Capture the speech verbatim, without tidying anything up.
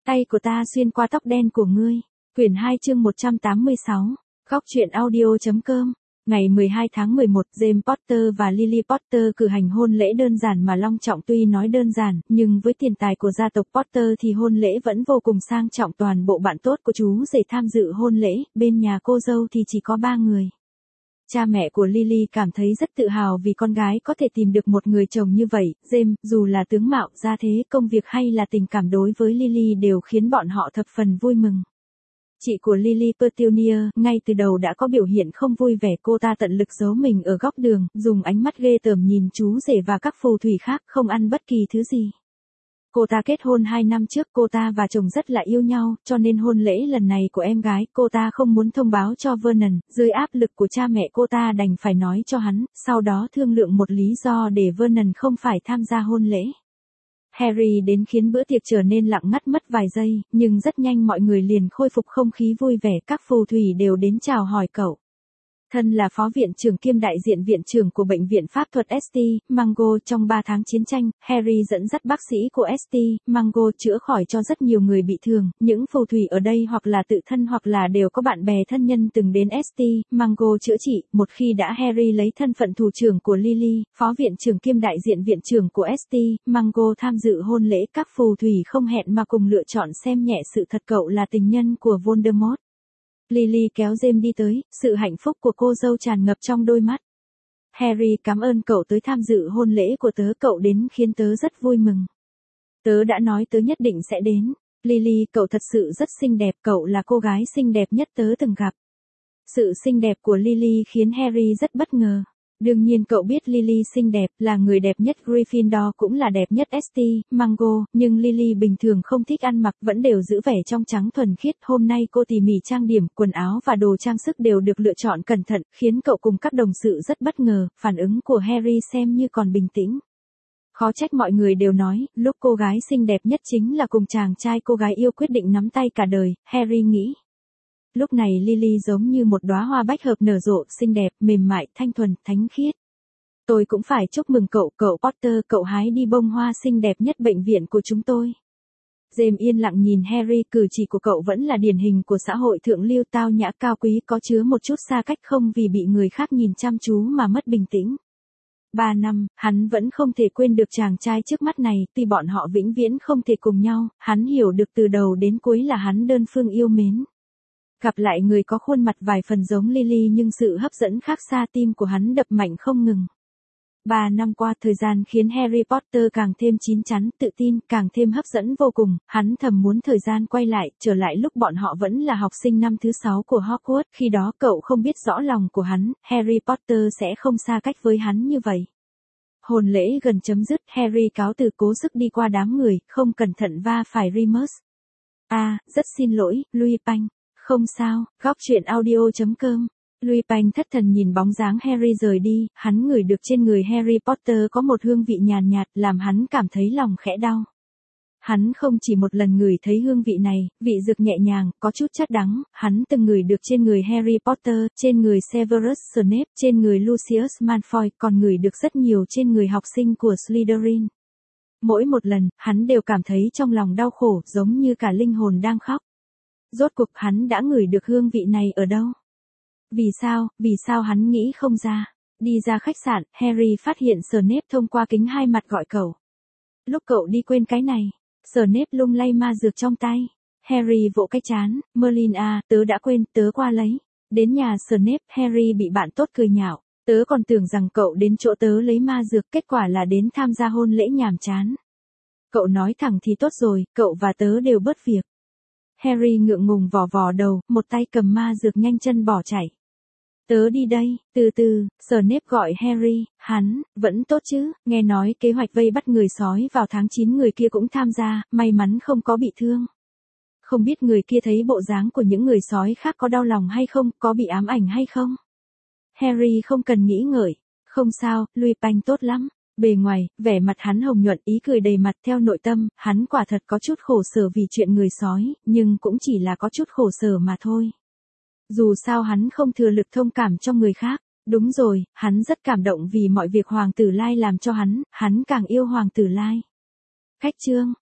Tay của ta xuyên qua tóc đen của ngươi. Quyển hai chương một trăm tám mươi sáu. Góc truyện audio.com. Ngày mười hai tháng mười một, James Potter và Lily Potter cử hành hôn lễ đơn giản mà long trọng. Tuy nói đơn giản, nhưng với tiền tài của gia tộc Potter thì hôn lễ vẫn vô cùng sang trọng. Toàn bộ bạn tốt của chú rể tham dự hôn lễ, bên nhà cô dâu thì chỉ có ba người. Cha mẹ của Lily cảm thấy rất tự hào vì con gái có thể tìm được một người chồng như vậy. James, dù là tướng mạo, gia thế, công việc hay là tình cảm đối với Lily đều khiến bọn họ thập phần vui mừng. Chị của Lily Petunia, ngay từ đầu đã có biểu hiện không vui vẻ. Cô ta tận lực giấu mình ở góc đường, dùng ánh mắt ghê tởm nhìn chú rể và các phù thủy khác, không ăn bất kỳ thứ gì. Cô ta kết hôn hai năm trước, cô ta và chồng rất là yêu nhau, cho nên hôn lễ lần này của em gái, cô ta không muốn thông báo cho Vernon. Dưới áp lực của cha mẹ cô ta đành phải nói cho hắn, sau đó thương lượng một lý do để Vernon không phải tham gia hôn lễ. Harry đến khiến bữa tiệc trở nên lặng ngắt mất vài giây, nhưng rất nhanh mọi người liền khôi phục không khí vui vẻ. Các phù thủy đều đến chào hỏi cậu. Thân là phó viện trưởng kiêm đại diện viện trưởng của bệnh viện pháp thuật ét tê, Mango, trong ba tháng chiến tranh, Harry dẫn dắt bác sĩ của ét tê, Mango chữa khỏi cho rất nhiều người bị thương. Những phù thủy ở đây hoặc là tự thân hoặc là đều có bạn bè thân nhân từng đến ét tê, Mango chữa trị. Một khi đã Harry lấy thân phận thủ trưởng của Lily, phó viện trưởng kiêm đại diện viện trưởng của ét tê, Mango tham dự hôn lễ. Các phù thủy không hẹn mà cùng lựa chọn xem nhẹ sự thật cậu là tình nhân của Voldemort. Lily kéo James đi tới, sự hạnh phúc của cô dâu tràn ngập trong đôi mắt. Harry, cảm ơn cậu tới tham dự hôn lễ của tớ, cậu đến khiến tớ rất vui mừng. Tớ đã nói tớ nhất định sẽ đến. Lily, cậu thật sự rất xinh đẹp, cậu là cô gái xinh đẹp nhất tớ từng gặp. Sự xinh đẹp của Lily khiến Harry rất bất ngờ. Đương nhiên cậu biết Lily xinh đẹp, là người đẹp nhất Gryffindor cũng là đẹp nhất ét tê, Mango, nhưng Lily bình thường không thích ăn mặc, vẫn đều giữ vẻ trong trắng thuần khiết. Hôm nay cô tỉ mỉ trang điểm, quần áo và đồ trang sức đều được lựa chọn cẩn thận, khiến cậu cùng các đồng sự rất bất ngờ. Phản ứng của Harry xem như còn bình tĩnh. Khó trách mọi người đều nói, lúc cô gái xinh đẹp nhất chính là cùng chàng trai cô gái yêu quyết định nắm tay cả đời, Harry nghĩ. Lúc này Lily giống như một đóa hoa bách hợp nở rộ, xinh đẹp, mềm mại, thanh thuần, thánh khiết. Tôi cũng phải chúc mừng cậu, cậu Potter, cậu hái đi bông hoa xinh đẹp nhất bệnh viện của chúng tôi. James yên lặng nhìn Harry, cử chỉ của cậu vẫn là điển hình của xã hội thượng lưu, tao nhã cao quý, có chứa một chút xa cách, không vì bị người khác nhìn chăm chú mà mất bình tĩnh. Ba năm, hắn vẫn không thể quên được chàng trai trước mắt này, tuy bọn họ vĩnh viễn không thể cùng nhau, hắn hiểu được từ đầu đến cuối là hắn đơn phương yêu mến. Gặp lại người có khuôn mặt vài phần giống Lily nhưng sự hấp dẫn khác xa, tim của hắn đập mạnh không ngừng. Ba năm qua, thời gian khiến Harry Potter càng thêm chín chắn, tự tin, càng thêm hấp dẫn vô cùng. Hắn thầm muốn thời gian quay lại, trở lại lúc bọn họ vẫn là học sinh năm thứ sáu của Hogwarts. Khi đó cậu không biết rõ lòng của hắn, Harry Potter sẽ không xa cách với hắn như vậy. Hôn lễ gần chấm dứt, Harry cáo từ cố sức đi qua đám người, không cẩn thận va phải Remus. À, rất xin lỗi, Lupin. Không sao, góc truyện audio.com. Lupin thất thần nhìn bóng dáng Harry rời đi, hắn ngửi được trên người Harry Potter có một hương vị nhàn nhạt, làm hắn cảm thấy lòng khẽ đau. Hắn không chỉ một lần ngửi thấy hương vị này, vị dược nhẹ nhàng, có chút chất đắng, hắn từng ngửi được trên người Harry Potter, trên người Severus Snape, trên người Lucius Malfoy, còn ngửi được rất nhiều trên người học sinh của Slytherin. Mỗi một lần, hắn đều cảm thấy trong lòng đau khổ, giống như cả linh hồn đang khóc. Rốt cuộc hắn đã ngửi được hương vị này ở đâu? Vì sao, vì sao hắn nghĩ không ra? Đi ra khách sạn, Harry phát hiện Snape thông qua kính hai mặt gọi cậu. Lúc cậu đi quên cái này, Snape lung lay ma dược trong tay. Harry vỗ cái trán, Merlin à, tớ đã quên, tớ qua lấy. Đến nhà Snape, Harry bị bạn tốt cười nhạo. Tớ còn tưởng rằng cậu đến chỗ tớ lấy ma dược, kết quả là đến tham gia hôn lễ nhàm chán. Cậu nói thẳng thì tốt rồi, cậu và tớ đều bớt việc. Harry ngượng ngùng vò vò đầu, một tay cầm ma dược nhanh chân bỏ chạy. Tớ đi đây, từ từ, Snape gọi Harry, hắn, vẫn tốt chứ, nghe nói kế hoạch vây bắt người sói vào tháng chín người kia cũng tham gia, may mắn không có bị thương. Không biết người kia thấy bộ dáng của những người sói khác có đau lòng hay không, có bị ám ảnh hay không? Harry không cần nghĩ ngợi, không sao, Lupin tốt lắm. Bề ngoài, vẻ mặt hắn hồng nhuận, ý cười đầy mặt, theo nội tâm, hắn quả thật có chút khổ sở vì chuyện người sói, nhưng cũng chỉ là có chút khổ sở mà thôi. Dù sao hắn không thừa lực thông cảm cho người khác, đúng rồi, hắn rất cảm động vì mọi việc Hoàng tử Lai làm cho hắn, hắn càng yêu Hoàng tử Lai. Khách chương.